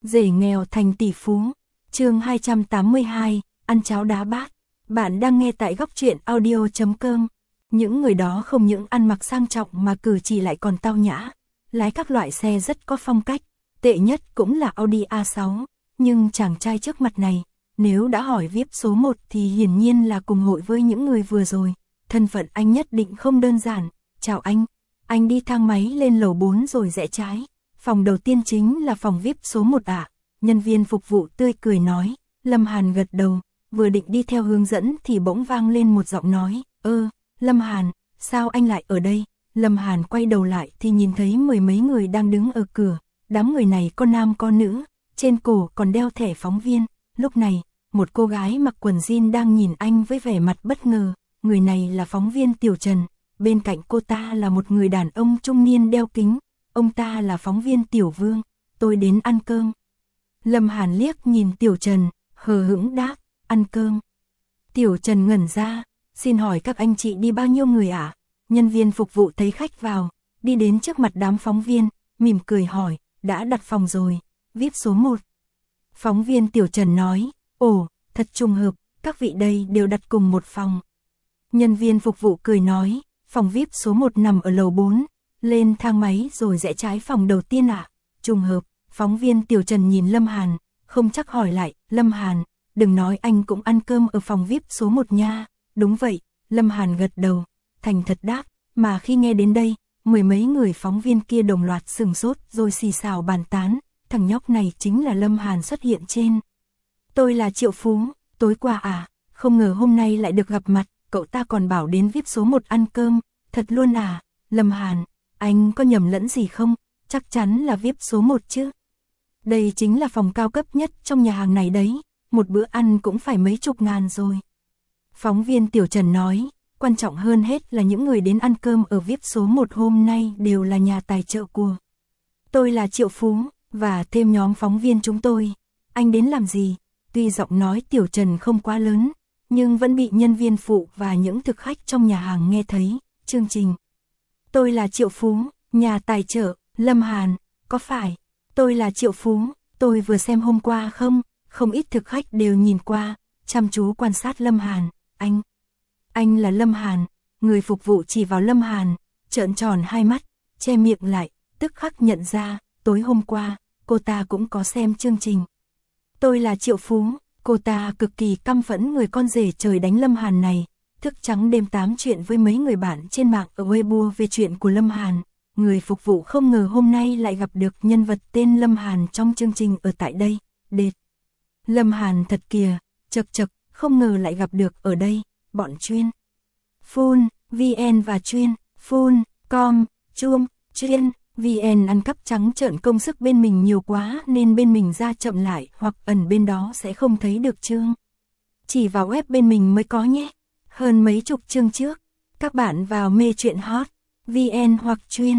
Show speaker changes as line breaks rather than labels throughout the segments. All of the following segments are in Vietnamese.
Rể nghèo thành tỷ phú. Chương 282, ăn cháo đá bát. Bạn đang nghe tại góc truyện audio.com. Những người đó không những ăn mặc sang trọng mà cử chỉ lại còn tao nhã, lái các loại xe rất có phong cách, tệ nhất cũng là Audi A6, nhưng chàng trai trước mặt này, nếu đã hỏi VIP số 1 thì hiển nhiên là cùng hội với những người vừa rồi, thân phận anh nhất định không đơn giản. Chào anh đi thang máy lên lầu 4 rồi rẽ trái, phòng đầu tiên chính là phòng VIP số 1 ạ. Nhân viên phục vụ tươi cười nói. Lâm Hàn gật đầu, vừa định đi theo hướng dẫn thì bỗng vang lên một giọng nói, Lâm Hàn, sao anh lại ở đây? Lâm Hàn quay đầu lại thì nhìn thấy mười mấy người đang đứng ở cửa, đám người này có nam có nữ, trên cổ còn đeo thẻ phóng viên. Lúc này, một cô gái mặc quần jean đang nhìn anh với vẻ mặt bất ngờ, người này là phóng viên Tiểu Trần, bên cạnh cô ta là một người đàn ông trung niên đeo kính, ông ta là phóng viên Tiểu Vương, tôi đến ăn cơm. Lâm Hàn liếc nhìn Tiểu Trần, hờ hững đáp, ăn cơm. Tiểu Trần ngẩn ra, xin hỏi các anh chị đi bao nhiêu người ạ? Nhân viên phục vụ thấy khách vào, đi đến trước mặt đám phóng viên, mỉm cười hỏi, đã đặt phòng rồi, VIP số 1. Phóng viên Tiểu Trần nói, ồ, thật trùng hợp, các vị đây đều đặt cùng một phòng. Nhân viên phục vụ cười nói, phòng VIP số 1 nằm ở lầu 4, lên thang máy rồi rẽ trái phòng đầu tiên ạ. Trùng hợp. Phóng viên Tiểu Trần nhìn Lâm Hàn, không chắc hỏi lại, Lâm Hàn, đừng nói anh cũng ăn cơm ở phòng VIP số 1 nha. Đúng vậy, Lâm Hàn gật đầu, thành thật đáp, mà khi nghe đến đây, mười mấy người phóng viên kia đồng loạt sửng sốt rồi xì xào bàn tán, thằng nhóc này chính là Lâm Hàn xuất hiện trên. Tôi là Triệu Phú, tối qua à, không ngờ hôm nay lại được gặp mặt, cậu ta còn bảo đến VIP số 1 ăn cơm, thật luôn à, Lâm Hàn, anh có nhầm lẫn gì không, chắc chắn là VIP số 1 chứ. Đây chính là phòng cao cấp nhất trong nhà hàng này đấy, một bữa ăn cũng phải mấy chục ngàn rồi. Phóng viên Tiểu Trần nói, quan trọng hơn hết là những người đến ăn cơm ở VIP số 1 hôm nay đều là nhà tài trợ của. Tôi là Triệu Phú, và thêm nhóm phóng viên chúng tôi. Anh đến làm gì? Tuy giọng nói Tiểu Trần không quá lớn, nhưng vẫn bị nhân viên phụ và những thực khách trong nhà hàng nghe thấy. Chương trình. Tôi là Triệu Phú, nhà tài trợ, Lâm Hàn, có phải? Tôi là Triệu Phú, tôi vừa xem hôm qua không ít thực khách đều nhìn qua, chăm chú quan sát Lâm Hàn, anh là Lâm Hàn, người phục vụ chỉ vào Lâm Hàn, trợn tròn hai mắt, che miệng lại, tức khắc nhận ra, tối hôm qua, cô ta cũng có xem chương trình. Tôi là Triệu Phú, cô ta cực kỳ căm phẫn người con rể trời đánh Lâm Hàn này, thức trắng đêm tám chuyện với mấy người bạn trên mạng ở Weibo về chuyện của Lâm Hàn. Người phục vụ không ngờ hôm nay lại gặp được nhân vật tên Lâm Hàn trong chương trình ở tại đây, đệt. Lâm Hàn thật kìa, chật, không ngờ lại gặp được ở đây, bọn chuyên. Phun, VN và chuyên, phun, com, chuông, chuyên, VN ăn cắp trắng trợn công sức bên mình nhiều quá nên bên mình ra chậm lại hoặc ẩn bên đó sẽ không thấy được chương. Chỉ vào web bên mình mới có nhé, hơn mấy chục chương trước, các bạn vào mê chuyện hot. VN hoặc chuyên,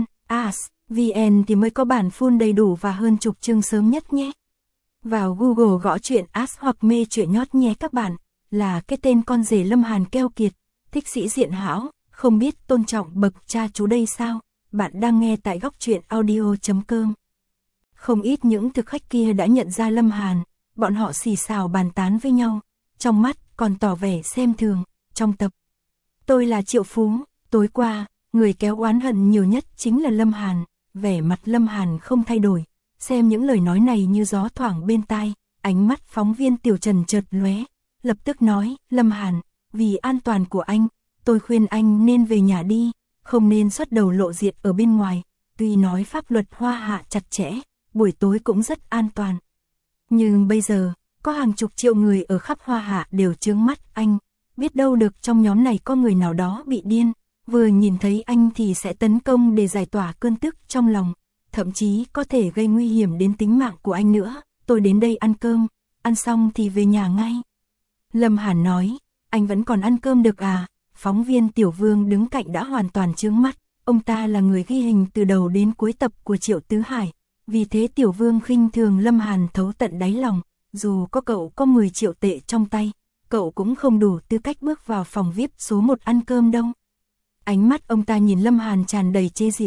VN thì mới có bản full đầy đủ và hơn chục chương sớm nhất nhé. Vào Google gõ chuyện hoặc mê chuyện nhót nhé các bạn, là cái tên con rể Lâm Hàn keo kiệt, thích sĩ diện hão, không biết tôn trọng bậc cha chú đây sao, bạn đang nghe tại góc truyện audio.com. Không ít những thực khách kia đã nhận ra Lâm Hàn, bọn họ xì xào bàn tán với nhau, trong mắt còn tỏ vẻ xem thường, trong tập. Tôi là Triệu Phú, tối qua, người kéo oán hận nhiều nhất chính là Lâm Hàn, vẻ mặt Lâm Hàn không thay đổi, xem những lời nói này như gió thoảng bên tai, ánh mắt phóng viên Tiểu Trần chợt lóe, lập tức nói, Lâm Hàn, vì an toàn của anh, tôi khuyên anh nên về nhà đi, không nên xuất đầu lộ diện ở bên ngoài, tuy nói pháp luật Hoa Hạ chặt chẽ, buổi tối cũng rất an toàn. Nhưng bây giờ, có hàng chục triệu người ở khắp Hoa Hạ đều chướng mắt anh, biết đâu được trong nhóm này có người nào đó bị điên. Vừa nhìn thấy anh thì sẽ tấn công để giải tỏa cơn tức trong lòng, thậm chí có thể gây nguy hiểm đến tính mạng của anh nữa. Tôi đến đây ăn cơm, ăn xong thì về nhà ngay. Lâm Hàn nói, anh vẫn còn ăn cơm được à? Phóng viên Tiểu Vương đứng cạnh đã hoàn toàn chướng mắt, ông ta là người ghi hình từ đầu đến cuối tập của Triệu Tứ Hải, vì thế Tiểu Vương khinh thường Lâm Hàn thấu tận đáy lòng, dù có cậu có 10 triệu tệ trong tay, cậu cũng không đủ tư cách bước vào phòng VIP số 1 ăn cơm đâu. Ánh mắt ông ta nhìn Lâm Hàn tràn đầy chế giễu,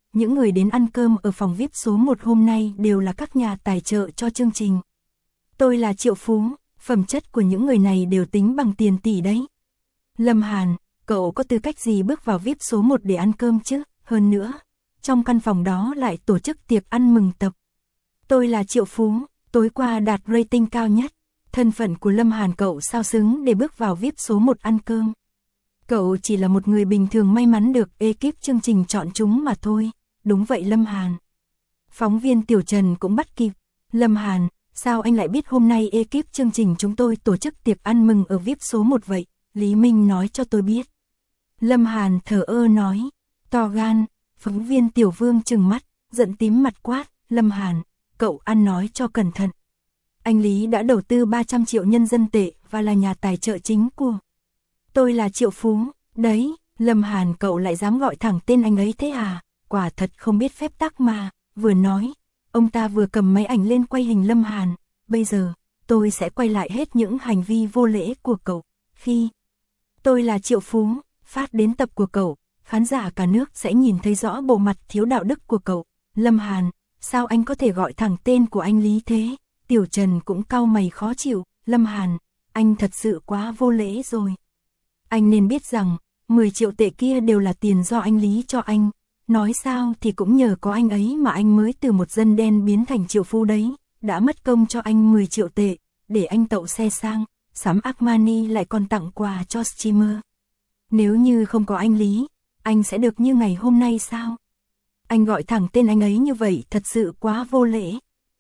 những người đến ăn cơm ở phòng VIP số 1 hôm nay đều là các nhà tài trợ cho chương trình. Tôi là triệu phú, phẩm chất của những người này đều tính bằng tiền tỷ đấy. Lâm Hàn, cậu có tư cách gì bước vào VIP số 1 để ăn cơm chứ? Hơn nữa, trong căn phòng đó lại tổ chức tiệc ăn mừng tập. Tôi là triệu phú, tối qua đạt rating cao nhất. Thân phận của Lâm Hàn cậu sao xứng để bước vào VIP số 1 ăn cơm. Cậu chỉ là một người bình thường may mắn được ekip chương trình chọn chúng mà thôi. Đúng vậy Lâm Hàn. Phóng viên Tiểu Trần cũng bắt kịp. Lâm Hàn, sao anh lại biết hôm nay ekip chương trình chúng tôi tổ chức tiệc ăn mừng ở VIP số 1 vậy? Lý Minh nói cho tôi biết. Lâm Hàn thờ ơ nói. To gan. Phóng viên Tiểu Vương trừng mắt, giận tím mặt quát. Lâm Hàn, cậu ăn nói cho cẩn thận. Anh Lý đã đầu tư 300 triệu nhân dân tệ và là nhà tài trợ chính của. Tôi là triệu phú. Đấy, Lâm Hàn cậu lại dám gọi thẳng tên anh ấy thế à? Quả thật không biết phép tắc mà. Vừa nói, ông ta vừa cầm máy ảnh lên quay hình Lâm Hàn. Bây giờ, tôi sẽ quay lại hết những hành vi vô lễ của cậu. Khi tôi là triệu phú, phát đến tập của cậu, khán giả cả nước sẽ nhìn thấy rõ bộ mặt thiếu đạo đức của cậu. Lâm Hàn, sao anh có thể gọi thẳng tên của anh Lý thế? Tiểu Trần cũng cau mày khó chịu. Lâm Hàn, anh thật sự quá vô lễ rồi. Anh nên biết rằng, 10 triệu tệ kia đều là tiền do anh Lý cho anh. Nói sao thì cũng nhờ có anh ấy mà anh mới từ một dân đen biến thành triệu phú đấy. Đã mất công cho anh 10 triệu tệ, để anh tậu xe sang, sắm Armani lại còn tặng quà cho streamer. Nếu như không có anh Lý, anh sẽ được như ngày hôm nay sao? Anh gọi thẳng tên anh ấy như vậy thật sự quá vô lễ.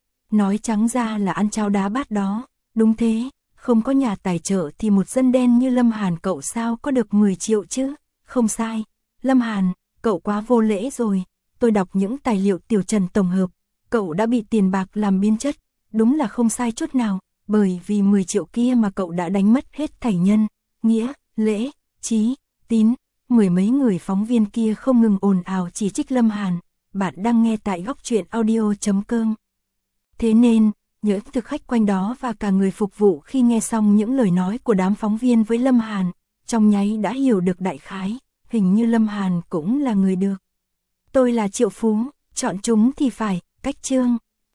Nói trắng ra là ăn cháo đá bát đó. Đúng thế, không có nhà tài trợ thì một dân đen như Lâm Hàn cậu sao có được 10 triệu chứ? Không sai. Lâm Hàn, cậu quá vô lễ rồi. Tôi đọc những tài liệu Tiểu Trần tổng hợp. Cậu đã bị tiền bạc làm biến chất. Đúng là không sai chút nào. Bởi vì 10 triệu kia mà cậu đã đánh mất hết thảy nhân, nghĩa, lễ, trí, tín. Mười mấy người phóng viên kia không ngừng ồn ào chỉ trích Lâm Hàn. Bạn đang nghe tại Góc Truyện Audio.com. Thế nên, những thực khách quanh đó và cả người phục vụ khi nghe xong những lời nói của đám phóng viên với Lâm Hàn, trong nháy đã hiểu được đại khái, hình như Lâm Hàn cũng là người được. Tôi là triệu phú, chọn chúng thì phải, cách chương.